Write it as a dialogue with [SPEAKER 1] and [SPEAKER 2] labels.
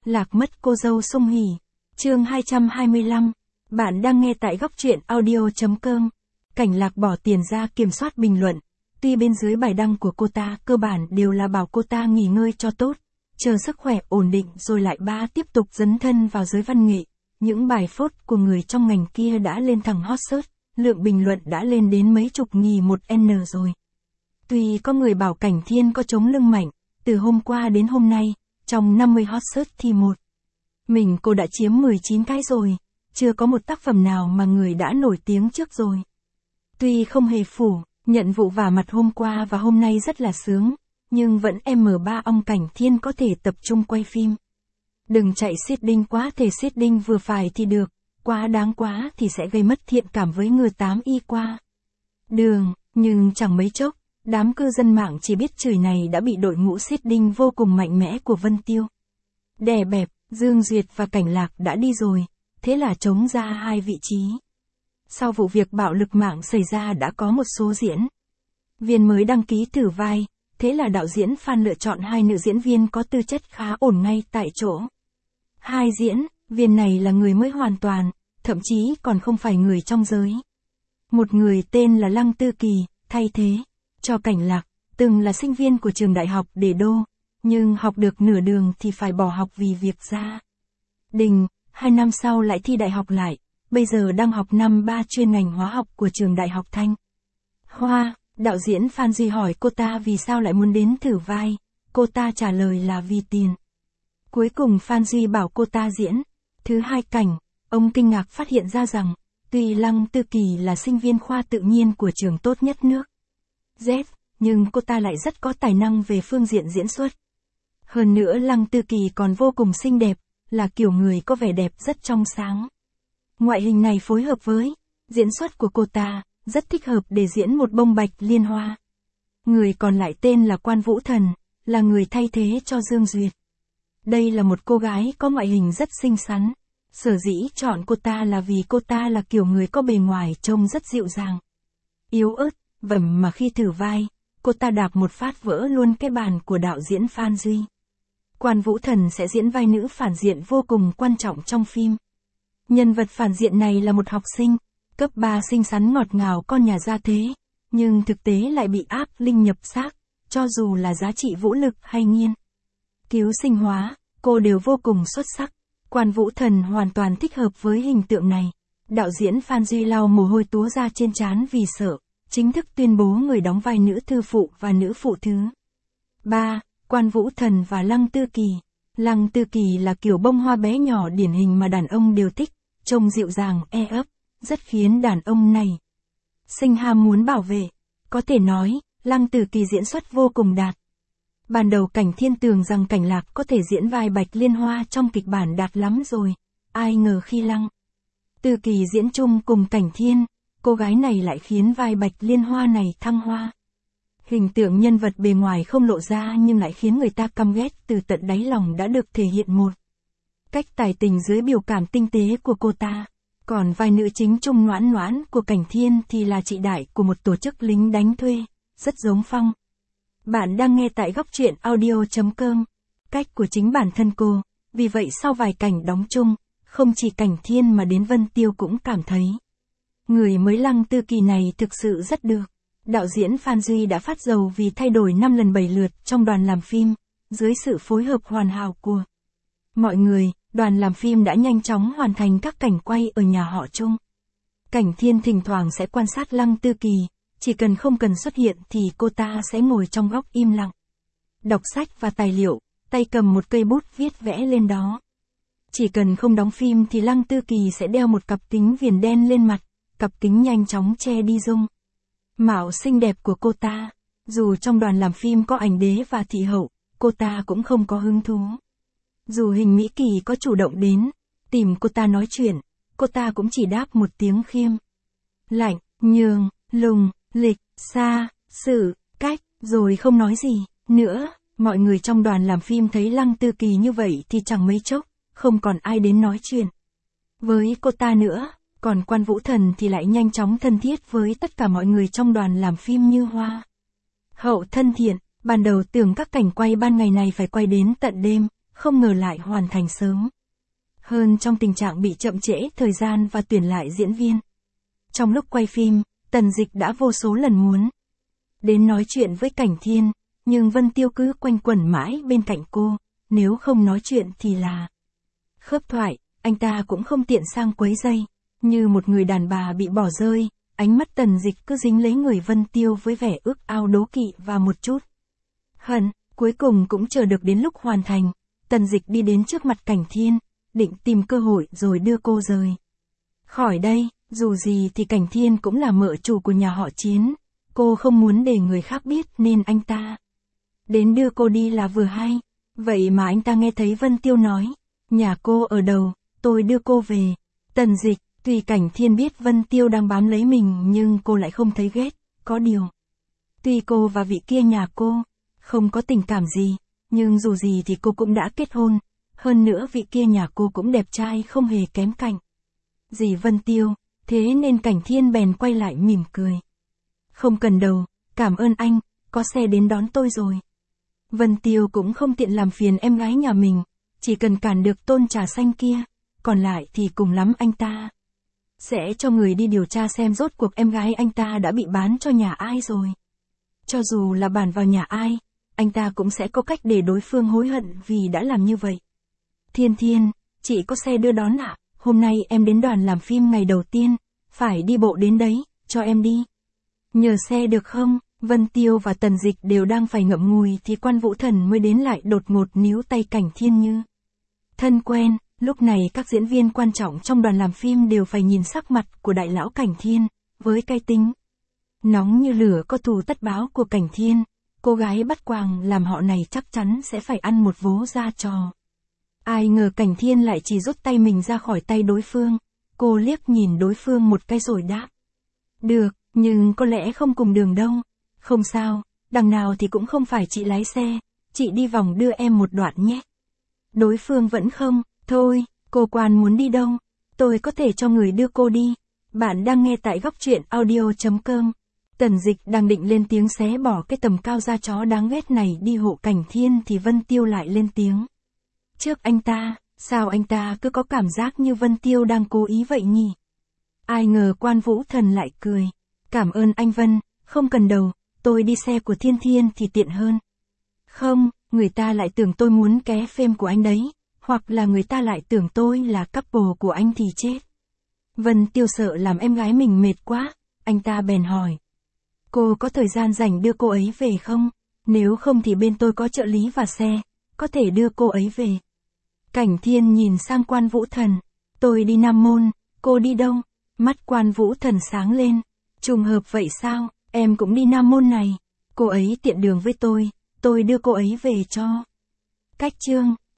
[SPEAKER 1] Lạc mất cô dâu Sung Hỉ. Chương 225. Bạn đang nghe tại góc truyện audio.com. Cảnh Lạc bỏ tiền ra kiểm soát bình luận. Tuy bên dưới bài đăng của cô ta cơ bản đều là bảo cô ta nghỉ ngơi cho tốt, chờ sức khỏe ổn định rồi lại tiếp tục dấn thân vào giới văn nghệ. Những bài phốt của người trong ngành kia đã lên thẳng hot search, lượng bình luận đã lên đến mấy chục nghìn một N rồi. Tuy có người bảo Cảnh Thiên có chống lưng mạnh, từ hôm qua đến hôm nay, trong 50 hot search thì cô đã chiếm 19 cái rồi, chưa có một tác phẩm nào mà người đã nổi tiếng trước rồi. Tuy không hề phủ nhận vụ vả mặt hôm qua và hôm nay rất là sướng, nhưng vẫn M3 ông Cảnh Thiên có thể tập trung quay phim. Đừng chạy seeding quá, thể seeding vừa phải thì được, quá đáng quá thì sẽ gây mất thiện cảm với người 8Y qua đường, nhưng chẳng mấy chốc, đám cư dân mạng chỉ biết chửi này đã bị đội ngũ seeding vô cùng mạnh mẽ của Vân Tiêu đè bẹp. Dương Duyệt và Cảnh Lạc đã đi rồi, thế là trống ra hai vị trí. Sau vụ việc bạo lực mạng xảy ra đã có một số diễn viên mới đăng ký thử vai, thế là đạo diễn Phan lựa chọn hai nữ diễn viên có tư chất khá ổn ngay tại chỗ. Hai diễn viên này là người mới hoàn toàn, thậm chí còn không phải người trong giới. Một người tên là Lăng Tư Kỳ, thay thế cho Cảnh Lạc, từng là sinh viên của trường đại học Đề Đô, nhưng học được nửa đường thì phải bỏ học vì việc gia đình, 2 năm sau lại thi đại học lại, bây giờ đang học năm 3 chuyên ngành hóa học của trường đại học Thanh Hoa. Đạo diễn Phan Duy hỏi cô ta vì sao lại muốn đến thử vai, cô ta trả lời là vì tiền. Cuối cùng Phan Duy bảo cô ta diễn thứ hai cảnh, ông kinh ngạc phát hiện ra rằng, tuy Lăng Tư Kỳ là sinh viên khoa tự nhiên của trường tốt nhất nước Z, nhưng cô ta lại rất có tài năng về phương diện diễn xuất. Hơn nữa Lăng Tư Kỳ còn vô cùng xinh đẹp, là kiểu người có vẻ đẹp rất trong sáng. Ngoại hình này phối hợp với diễn xuất của cô ta, rất thích hợp để diễn một bông bạch liên hoa. Người còn lại tên là Quan Vũ Thần, là người thay thế cho Dương Duyệt. Đây là một cô gái có ngoại hình rất xinh xắn. Sở dĩ chọn cô ta là vì cô ta là kiểu người có bề ngoài trông rất dịu dàng, yếu ớt, mà khi thử vai, cô ta đạp một phát vỡ luôn cái bàn của đạo diễn Phan Duy. Quan Vũ Thần sẽ diễn vai nữ phản diện vô cùng quan trọng trong phim. Nhân vật phản diện này là một học sinh cấp 3 xinh xắn ngọt ngào con nhà gia thế, nhưng thực tế lại bị áp linh nhập xác, cho dù là giá trị vũ lực hay nghiên cứu sinh hóa, cô đều vô cùng xuất sắc. Quan Vũ Thần hoàn toàn thích hợp với hình tượng này. Đạo diễn Phan Duy lau mồ hôi túa ra trên trán vì sợ, chính thức tuyên bố người đóng vai nữ thư phụ và nữ phụ thứ 3, Quan Vũ Thần và Lăng Tư Kỳ. Lăng Tư Kỳ là kiểu bông hoa bé nhỏ điển hình mà đàn ông đều thích, trông dịu dàng, ấp, rất khiến đàn ông này sinh ham muốn bảo vệ. Có thể nói, Lăng Tư Kỳ diễn xuất vô cùng đạt. Ban đầu Cảnh Thiên tưởng rằng Cảnh Lạc có thể diễn vai Bạch Liên Hoa trong kịch bản đạt lắm rồi, ai ngờ khi Lăng Tư Kỳ diễn chung cùng Cảnh Thiên, cô gái này lại khiến vai Bạch Liên Hoa này thăng hoa. Hình tượng nhân vật bề ngoài không lộ ra nhưng lại khiến người ta căm ghét từ tận đáy lòng đã được thể hiện một cách tài tình dưới biểu cảm tinh tế của cô ta. Còn vai nữ chính Trung Noãn Noãn của Cảnh Thiên thì là chị đại của một tổ chức lính đánh thuê, rất giống Phong. Bạn đang nghe tại góc truyện audio.com. Cách của chính bản thân cô, vì vậy sau vài cảnh đóng chung, không chỉ Cảnh Thiên mà đến Vân Tiêu cũng cảm thấy người mới Lăng Tư Kỳ này thực sự rất được. Đạo diễn Phan Duy đã phát dầu vì thay đổi 5 lần 7 lượt trong đoàn làm phim, dưới sự phối hợp hoàn hảo của mọi người, đoàn làm phim đã nhanh chóng hoàn thành các cảnh quay ở nhà họ Trung. Cảnh Thiên thỉnh thoảng sẽ quan sát Lăng Tư Kỳ, chỉ cần không cần xuất hiện thì cô ta sẽ ngồi trong góc im lặng, đọc sách và tài liệu, tay cầm một cây bút viết vẽ lên đó. Chỉ cần không đóng phim thì Lăng Tư Kỳ sẽ đeo một cặp kính viền đen lên mặt, cặp kính nhanh chóng che đi dung mạo xinh đẹp của cô ta. Dù trong đoàn làm phim có ảnh đế và thị hậu, cô ta cũng không có hứng thú. Dù Hình Mỹ Kỳ có chủ động đến tìm cô ta nói chuyện, cô ta cũng chỉ đáp một tiếng khiêm lạnh, nhường, lùng, lịch, xa, xử, cách, rồi không nói gì nữa. Mọi người trong đoàn làm phim thấy Lăng Tư Kỳ như vậy thì chẳng mấy chốc, không còn ai đến nói chuyện với cô ta nữa. Còn Quan Vũ Thần thì lại nhanh chóng thân thiết với tất cả mọi người trong đoàn làm phim như hoa hậu thân thiện. Ban đầu tưởng các cảnh quay ban ngày này phải quay đến tận đêm, không ngờ lại hoàn thành sớm hơn trong tình trạng bị chậm trễ thời gian và tuyển lại diễn viên. Trong lúc quay phim, Tần Dịch đã vô số lần muốn đến nói chuyện với Cảnh Thiên, nhưng Vân Tiêu cứ quanh quẩn mãi bên cạnh cô, nếu không nói chuyện thì là khớp thoại, anh ta cũng không tiện sang quấy rầy. Như một người đàn bà bị bỏ rơi, ánh mắt Tần Dịch cứ dính lấy người Vân Tiêu với vẻ ước ao đố kỵ và một chút hận. Cuối cùng cũng chờ được đến lúc hoàn thành, Tần Dịch đi đến trước mặt Cảnh Thiên, định tìm cơ hội rồi đưa cô rời khỏi đây. Dù gì thì Cảnh Thiên cũng là mợ chủ của nhà họ Chiến, cô không muốn để người khác biết nên anh ta đến đưa cô đi là vừa hay. Vậy mà anh ta nghe thấy Vân Tiêu nói, nhà cô ở đâu, tôi đưa cô về. Tần Dịch, tuy Cảnh Thiên biết Vân Tiêu đang bám lấy mình nhưng cô lại không thấy ghét, có điều. Tuy cô và vị kia nhà cô không có tình cảm gì, nhưng dù gì thì cô cũng đã kết hôn, hơn nữa vị kia nhà cô cũng đẹp trai không hề kém cạnh gì Vân Tiêu, thế nên Cảnh Thiên bèn quay lại mỉm cười. Không cần đâu, cảm ơn anh, có xe đến đón tôi rồi. Vân Tiêu cũng không tiện làm phiền em gái nhà mình, chỉ cần cản được tôn trà xanh kia, còn lại thì cùng lắm anh ta sẽ cho người đi điều tra xem rốt cuộc em gái anh ta đã bị bán cho nhà ai rồi. Cho dù là bản vào nhà ai, anh ta cũng sẽ có cách để đối phương hối hận vì đã làm như vậy. Thiên Thiên, chị có xe đưa đón ạ? Hôm nay em đến đoàn làm phim ngày đầu tiên, phải đi bộ đến đấy, cho em đi. Nhờ xe được không? Vân Tiêu và Tần Dịch đều đang phải ngậm ngùi thì Quan Vũ Thần mới đến lại đột ngột níu tay Cảnh Thiên như thân quen. Lúc này các diễn viên quan trọng trong đoàn làm phim đều phải nhìn sắc mặt của đại lão Cảnh Thiên, với cái tính nóng như lửa có thù tất báo của Cảnh Thiên, cô gái bắt quàng làm họ này chắc chắn sẽ phải ăn một vố ra trò. Ai ngờ Cảnh Thiên lại chỉ rút tay mình ra khỏi tay đối phương, cô liếc nhìn đối phương một cái rồi đáp. Được, nhưng có lẽ không cùng đường đâu. Không sao, đằng nào thì cũng không phải chị lái xe, chị đi vòng đưa em một đoạn nhé. Đối phương vẫn không, thôi, cô Quan muốn đi đâu, tôi có thể cho người đưa cô đi. Bạn đang nghe tại góc truyện audio.com. Tần Dịch đang định lên tiếng xé bỏ cái tầm cao da chó đáng ghét này đi hộ Cảnh Thiên thì Vân Tiêu lại lên tiếng. Trước anh ta, sao anh ta cứ có cảm giác như Vân Tiêu đang cố ý vậy nhỉ? Ai ngờ Quan Vũ Thần lại cười. Cảm ơn anh Vân, không cần đâu, tôi đi xe của Thiên Thiên thì tiện hơn. Không, người ta lại tưởng tôi muốn ké phim của anh đấy, hoặc là người ta lại tưởng tôi là couple của anh thì chết. Vân Tiêu sợ làm em gái mình mệt quá, anh ta bèn hỏi. Cô có thời gian rảnh đưa cô ấy về không? Nếu không thì bên tôi có trợ lý và xe, có thể đưa cô ấy về. Cảnh Thiên nhìn sang Quan Vũ Thần. Tôi đi Nam Môn, cô đi đâu? Mắt Quan Vũ Thần sáng lên. Trùng hợp vậy sao, em cũng đi Nam Môn này. Cô ấy tiện đường với tôi đưa cô ấy về cho. Cách chương.